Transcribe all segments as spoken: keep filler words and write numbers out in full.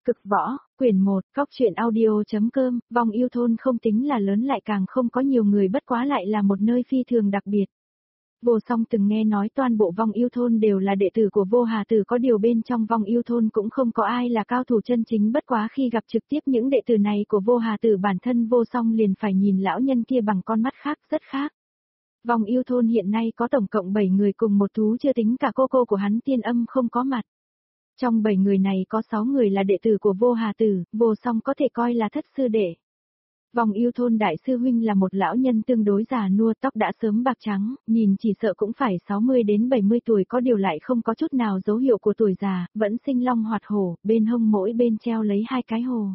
Cực võ, quyển một, Cóc truyện audio.com, vòng yêu thôn không tính là lớn lại càng không có nhiều người bất quá lại là một nơi phi thường đặc biệt. Vô Song từng nghe nói toàn bộ vong yêu thôn đều là đệ tử của Vô Hà Tử, có điều bên trong vong yêu thôn cũng không có ai là cao thủ chân chính, bất quá khi gặp trực tiếp những đệ tử này của Vô Hà Tử bản thân Vô Song liền phải nhìn lão nhân kia bằng con mắt khác, rất khác. Vong yêu thôn hiện nay có tổng cộng bảy người cùng một thú, chưa tính cả cô cô của hắn Tiên Âm không có mặt. Trong bảy người này có sáu người là đệ tử của Vô Hà Tử, Vô Song có thể coi là thất sư đệ. Vòng yêu thôn đại sư huynh là một lão nhân tương đối già nua, tóc đã sớm bạc trắng, nhìn chỉ sợ cũng phải sáu mươi đến bảy mươi tuổi, có điều lại không có chút nào dấu hiệu của tuổi già, vẫn sinh long hoạt hổ, bên hông mỗi bên treo lấy hai cái hồ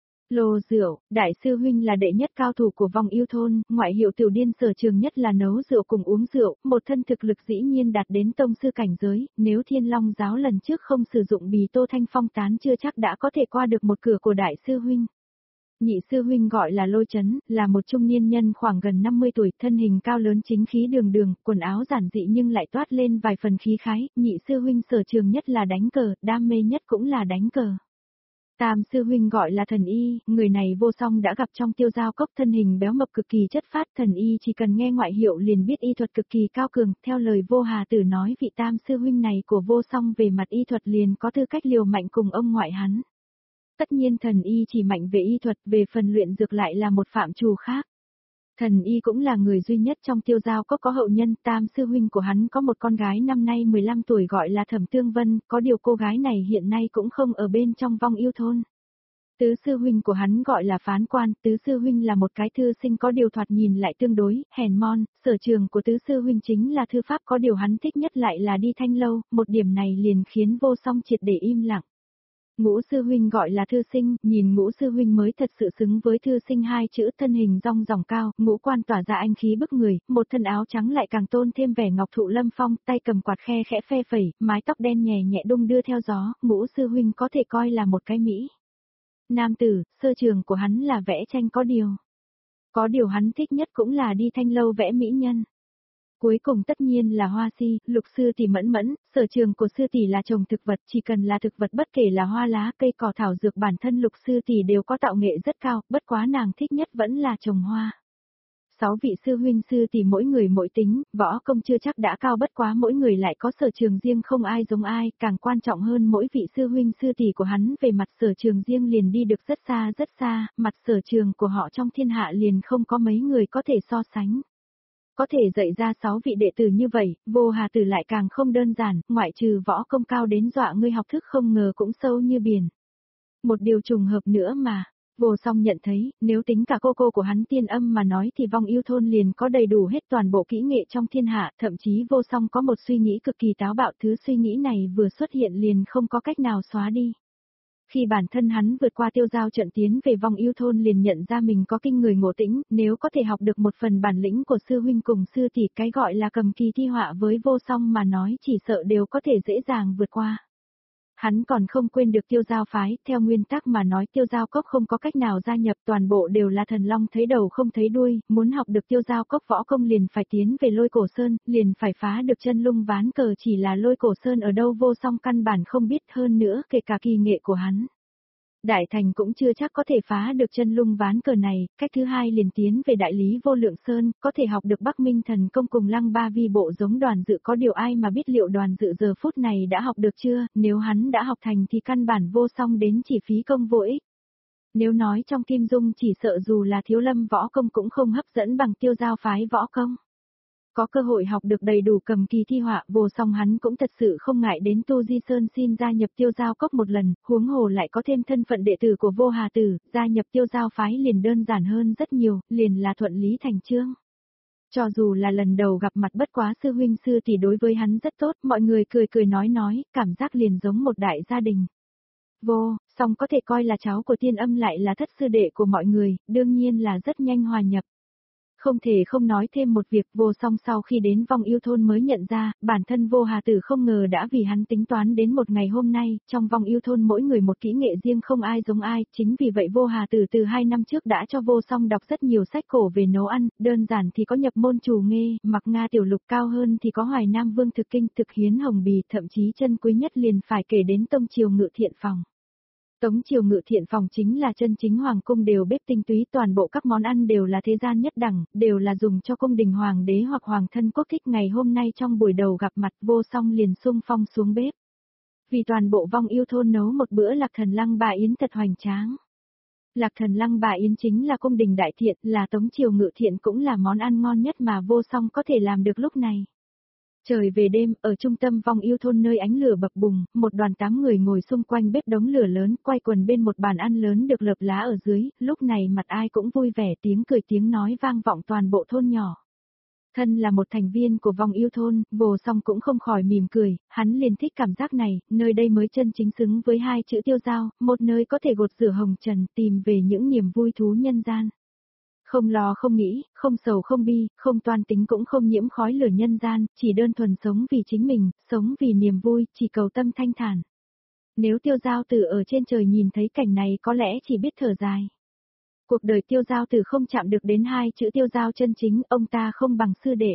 lô rượu. Đại sư huynh là đệ nhất cao thủ của vong yêu thôn, ngoại hiệu tiểu điên, sở trường nhất là nấu rượu cùng uống rượu, một thân thực lực dĩ nhiên đạt đến tông sư cảnh giới, nếu Thiên Long giáo lần trước không sử dụng bì tô thanh phong tán chưa chắc đã có thể qua được một cửa của đại sư huynh. Nhị sư huynh gọi là Lôi Chấn, là một trung niên nhân khoảng gần năm mươi tuổi, thân hình cao lớn, chính khí đường đường, quần áo giản dị nhưng lại toát lên vài phần khí khái. Nhị sư huynh sở trường nhất là đánh cờ, đam mê nhất cũng là đánh cờ. Tam sư huynh gọi là Thần Y, người này Vô Song đã gặp trong Tiêu Giao Cốc, thân hình béo mập cực kỳ chất phát. Thần Y chỉ cần nghe ngoại hiệu liền biết y thuật cực kỳ cao cường, theo lời Vô Hà Tử nói, vị tam sư huynh này của Vô Song về mặt y thuật liền có tư cách liều mạnh cùng ông ngoại hắn. Tất nhiên Thần Y chỉ mạnh về y thuật, về phần luyện dược lại là một phạm trù khác. Thần Y cũng là người duy nhất trong Tiêu Giao Cốc có hậu nhân, tam sư huynh của hắn có một con gái năm nay mười lăm tuổi gọi là Thẩm Tương Vân, có điều cô gái này hiện nay cũng không ở bên trong vong yêu thôn. Tứ sư huynh của hắn gọi là Phán Quan, tứ sư huynh là một cái thư sinh, có điều thoạt nhìn lại tương đối hèn mọn, sở trường của tứ sư huynh chính là thư pháp, có điều hắn thích nhất lại là đi thanh lâu, một điểm này liền khiến Vô Song triệt để im lặng. Ngũ sư huynh gọi là Thư Sinh, nhìn Ngũ sư huynh mới thật sự xứng với Thư Sinh hai chữ, thân hình rong ròng cao, ngũ quan tỏa ra anh khí bức người, một thân áo trắng lại càng tôn thêm vẻ ngọc thụ lâm phong, tay cầm quạt khe khẽ phe phẩy, mái tóc đen nhẹ nhẹ đung đưa theo gió, Ngũ sư huynh có thể coi là một cái mỹ nam tử, sơ trường của hắn là vẽ tranh, có điều. Có điều hắn thích nhất cũng là đi thanh lâu vẽ mỹ nhân. Cuối cùng tất nhiên là Hoa Si, Lục sư tỷ Mẫn Mẫn, sở trường của sư tỷ là trồng thực vật, chỉ cần là thực vật bất kể là hoa lá, cây cỏ thảo dược, bản thân Lục sư tỷ đều có tạo nghệ rất cao, bất quá nàng thích nhất vẫn là trồng hoa. Sáu vị sư huynh sư tỷ mỗi người mỗi tính, võ công chưa chắc đã cao, bất quá mỗi người lại có sở trường riêng, không ai giống ai, càng quan trọng hơn mỗi vị sư huynh sư tỷ của hắn về mặt sở trường riêng liền đi được rất xa rất xa, mặt sở trường của họ trong thiên hạ liền không có mấy người có thể so sánh. Có thể dạy ra sáu vị đệ tử như vậy, Vô Hà Tử lại càng không đơn giản, ngoại trừ võ công cao đến dọa ngươi học thức không ngờ cũng sâu như biển. Một điều trùng hợp nữa mà, Vô Song nhận thấy, nếu tính cả cô cô của hắn Tiên Âm mà nói thì vong yêu thôn liền có đầy đủ hết toàn bộ kỹ nghệ trong thiên hạ, thậm chí Vô Song có một suy nghĩ cực kỳ táo bạo, thứ suy nghĩ này vừa xuất hiện liền không có cách nào xóa đi. Khi bản thân hắn vượt qua Tiêu Giao trận tiến về vong yêu thôn liền nhận ra mình có kinh người ngộ tĩnh, nếu có thể học được một phần bản lĩnh của sư huynh cùng sư tỷ, cái gọi là cầm kỳ thi họa với Vô Song mà nói chỉ sợ đều có thể dễ dàng vượt qua. Hắn còn không quên được Tiêu Giao phái, theo nguyên tắc mà nói Tiêu Giao Cốc không có cách nào gia nhập, toàn bộ đều là thần long thấy đầu không thấy đuôi, muốn học được Tiêu Giao Cốc võ công liền phải tiến về Lôi Cổ Sơn, liền phải phá được chân lung ván cờ, chỉ là Lôi Cổ Sơn ở đâu Vô Song căn bản không biết, hơn nữa kể cả kỳ nghệ của hắn. Đại thành cũng chưa chắc có thể phá được chân lung ván cờ này, cách thứ hai liền tiến về Đại Lý Vô Lượng Sơn, có thể học được Bắc Minh Thần Công cùng Lăng Ba Vi Bộ giống Đoàn Dự, có điều ai mà biết liệu Đoàn Dự giờ phút này đã học được chưa, nếu hắn đã học thành thì căn bản Vô Song đến chỉ phí công vô ích. Nếu nói trong Kim Dung chỉ sợ dù là Thiếu Lâm võ công cũng không hấp dẫn bằng Tiêu Giao phái võ công. Có cơ hội học được đầy đủ cầm kỳ thi họa, Vô Song hắn cũng thật sự không ngại đến Tu Di Sơn xin gia nhập Tiêu Giao Cốc một lần, huống hồ lại có thêm thân phận đệ tử của Vô Hà Tử, gia nhập Tiêu Giao phái liền đơn giản hơn rất nhiều, liền là thuận lý thành chương. Cho dù là lần đầu gặp mặt, bất quá sư huynh sư tỷ đối với hắn rất tốt, mọi người cười cười nói nói, cảm giác liền giống một đại gia đình. Vô Song có thể coi là cháu của Tiên Âm lại là thất sư đệ của mọi người, đương nhiên là rất nhanh hòa nhập. Không thể không nói thêm một việc, Vô Song sau khi đến vong yêu thôn mới nhận ra, bản thân Vô Hà Tử không ngờ đã vì hắn tính toán đến một ngày hôm nay, trong vong yêu thôn mỗi người một kỹ nghệ riêng không ai giống ai, chính vì vậy Vô Hà Tử từ hai năm trước đã cho Vô Song đọc rất nhiều sách cổ về nấu ăn, đơn giản thì có nhập môn Trù Nghê, Mặc Nga Tiểu Lục, cao hơn thì có Hoài Nam Vương Thực Kinh, Thực Hiến Hồng Bì, thậm chí chân quý nhất liền phải kể đến Tông Triều Ngự Thiện Phòng. Tống Triều Ngự Thiện phòng chính là chân chính hoàng cung đều bếp tinh túy, toàn bộ các món ăn đều là thế gian nhất đẳng, đều là dùng cho cung đình hoàng đế hoặc hoàng thân quốc thích. Ngày hôm nay trong buổi đầu gặp mặt Vô Song liền xung phong xuống bếp. Vì toàn bộ Vong Yêu thôn nấu một bữa Lạc Thần Lăng Bà Yến thật hoành tráng. Lạc Thần Lăng Bà Yến chính là cung đình đại thiện, là Tống Triều Ngự Thiện cũng là món ăn ngon nhất mà Vô Song có thể làm được lúc này. Trời về đêm, ở trung tâm Vong Yêu thôn nơi ánh lửa bập bùng, một đoàn tám người ngồi xung quanh bếp đống lửa lớn, quay quần bên một bàn ăn lớn được lợp lá ở dưới, lúc này mặt ai cũng vui vẻ, tiếng cười tiếng nói vang vọng toàn bộ thôn nhỏ. Thân là một thành viên của Vong Yêu thôn, Vô Song cũng không khỏi mỉm cười, hắn liền thích cảm giác này, nơi đây mới chân chính xứng với hai chữ tiêu dao, một nơi có thể gột rửa hồng trần, tìm về những niềm vui thú nhân gian. Không lo không nghĩ, không sầu không bi, không toan tính cũng không nhiễm khói lửa nhân gian, chỉ đơn thuần sống vì chính mình, sống vì niềm vui, chỉ cầu tâm thanh thản. Nếu Tiêu Giao Tử ở trên trời nhìn thấy cảnh này có lẽ chỉ biết thở dài. Cuộc đời Tiêu Giao Tử không chạm được đến hai chữ tiêu giao chân chính, ông ta không bằng sư đệ.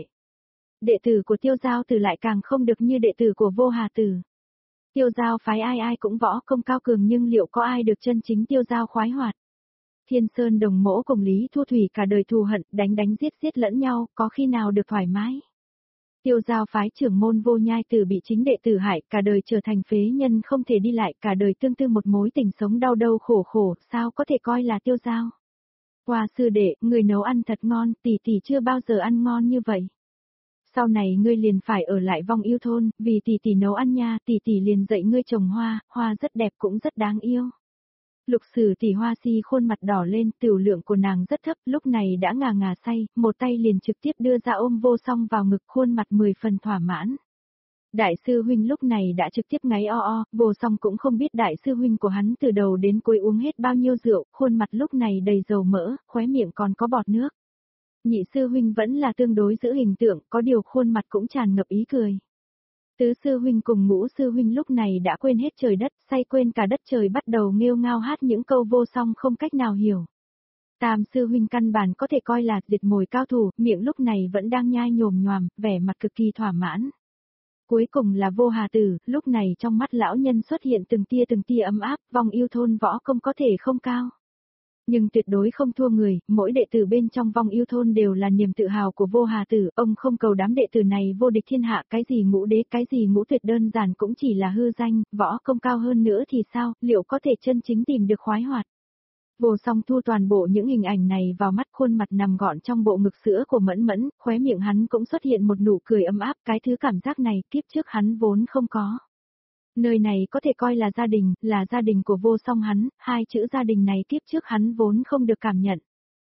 Đệ tử của Tiêu Giao Tử lại càng không được như đệ tử của Vô Hà Tử. Tiêu Giao phái ai ai cũng võ công cao cường, nhưng liệu có ai được chân chính Tiêu Giao khoái hoạt? Thiên Sơn Đồng Mỗ cùng Lý Thu Thủy cả đời thù hận, đánh đánh giết giết lẫn nhau, có khi nào được thoải mái? Tiêu Giao phái trưởng môn Vô Nhai Tử bị chính đệ tử hại, cả đời trở thành phế nhân không thể đi lại, cả đời tương tư một mối tình sống đau đau khổ khổ, sao có thể coi là Tiêu Giao? Qua sư đệ, người nấu ăn thật ngon, tỷ tỷ chưa bao giờ ăn ngon như vậy. Sau này ngươi liền phải ở lại Vong Yêu thôn, vì tỷ tỷ nấu ăn nha, tỷ tỷ liền dạy ngươi trồng hoa, hoa rất đẹp cũng rất đáng yêu. Lục Sử tỷ Hoa Si khuôn mặt đỏ lên, tiểu lượng của nàng rất thấp, lúc này đã ngà ngà say, một tay liền trực tiếp đưa ra ôm Vô Song vào ngực, khuôn mặt mười phần thỏa mãn. Đại sư huynh lúc này đã trực tiếp ngáy o o, Vô Song cũng không biết đại sư huynh của hắn từ đầu đến cuối uống hết bao nhiêu rượu, khuôn mặt lúc này đầy dầu mỡ, khóe miệng còn có bọt nước. Nhị sư huynh vẫn là tương đối giữ hình tượng, có điều khuôn mặt cũng tràn ngập ý cười. Tứ sư huynh cùng ngũ sư huynh lúc này đã quên hết trời đất, say quên cả đất trời, bắt đầu nghêu ngao hát những câu Vô Song không cách nào hiểu. Tam sư huynh căn bản có thể coi là diệt mồi cao thủ, miệng lúc này vẫn đang nhai nhồm nhoàm, vẻ mặt cực kỳ thỏa mãn. Cuối cùng là Vô Hà Tử, lúc này trong mắt lão nhân xuất hiện từng tia từng tia ấm áp, Vong Yêu thôn võ công có thể không cao, nhưng tuyệt đối không thua người, mỗi đệ tử bên trong Vong Yêu thôn đều là niềm tự hào của Vô Hà Tử, ông không cầu đám đệ tử này vô địch thiên hạ, cái gì ngũ đế, cái gì ngũ tuyệt đơn giản cũng chỉ là hư danh, võ công cao hơn nữa thì sao, liệu có thể chân chính tìm được khoái hoạt. Vô Song thu toàn bộ những hình ảnh này vào mắt, khuôn mặt nằm gọn trong bộ ngực sữa của Mẫn Mẫn, khóe miệng hắn cũng xuất hiện một nụ cười ấm áp, cái thứ cảm giác này kiếp trước hắn vốn không có. Nơi này có thể coi là gia đình, là gia đình của Vô Song hắn, hai chữ gia đình này kiếp trước hắn vốn không được cảm nhận.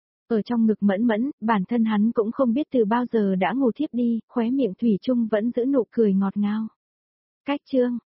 Ở trong ngực Mẫn Mẫn, bản thân hắn cũng không biết từ bao giờ đã ngủ thiếp đi, khóe miệng thủy chung vẫn giữ nụ cười ngọt ngào. Cách chương